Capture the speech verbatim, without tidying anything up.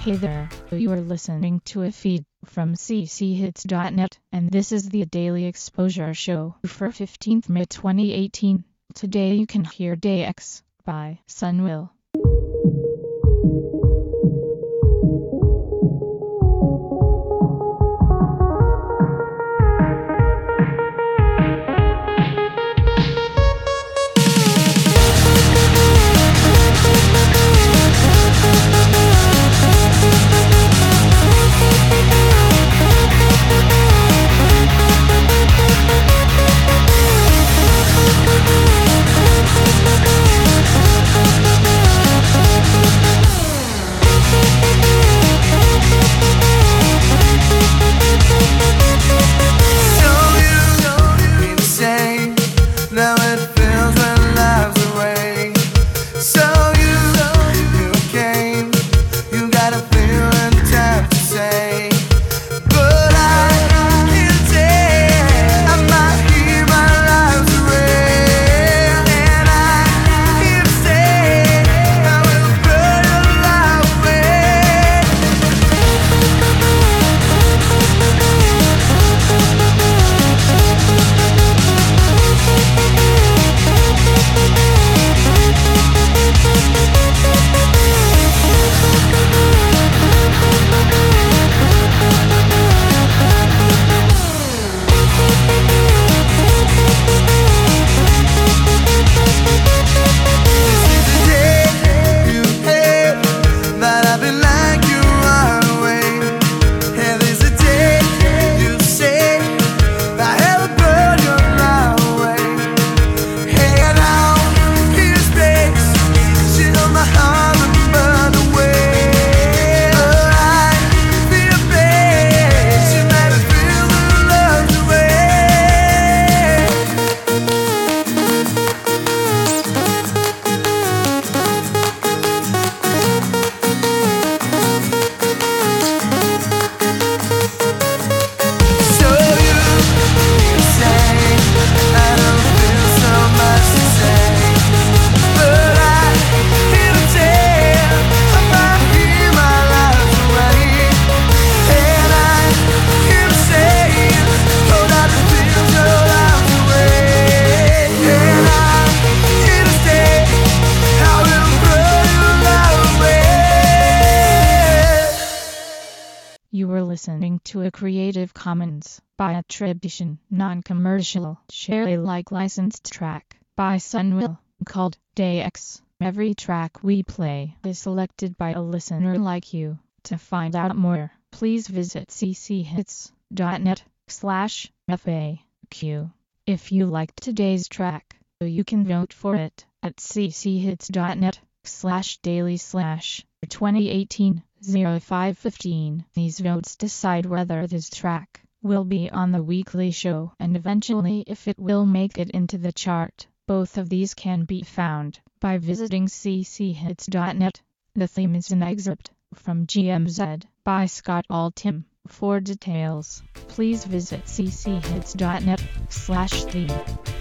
Hey there, you are listening to a feed from c c hits dot net, and this is the Daily Exposure Show for fifteenth May twenty eighteen. Today you can hear Day X by Sunwill. You were listening to a Creative Commons by attribution, non-commercial, share Alike licensed track by Sunwill called Day X. Every track we play is selected by a listener like you. To find out more, please visit c c hits dot net slash F A Q. If you liked today's track, you can vote for it at c c hits dot net slash daily slash twenty eighteen oh five fifteen. These votes decide whether this track will be on the weekly show and eventually if it will make it into the chart. Both of these can be found by visiting c c hits dot net. The theme is an excerpt from G M Z by Scott Altham. For details, please visit c c hits dot net slash theme.